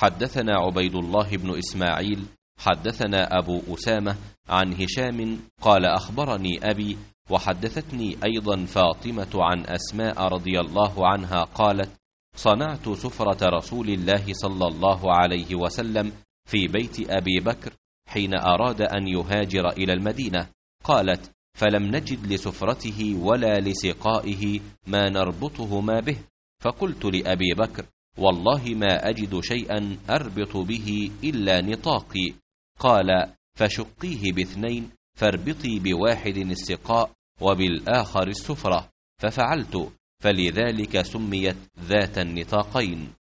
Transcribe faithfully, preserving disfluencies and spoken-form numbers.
حدثنا عبيد الله بن إسماعيل حدثنا أبو أسامة عن هشام قال أخبرني أبي وحدثتني أيضا فاطمة عن أسماء رضي الله عنها قالت صنعت سفرة رسول الله صلى الله عليه وسلم في بيت أبي بكر حين أراد أن يهاجر إلى المدينة. قالت فلم نجد لسفرته ولا لسقائه ما نربطهما به، فقلت لأبي بكر والله ما أجد شيئا أربط به إلا نطاقي. قال فشقيه باثنين فاربطي بواحد السقاء وبالآخر السفرة، ففعلت، فلذلك سميت ذات النطاقين.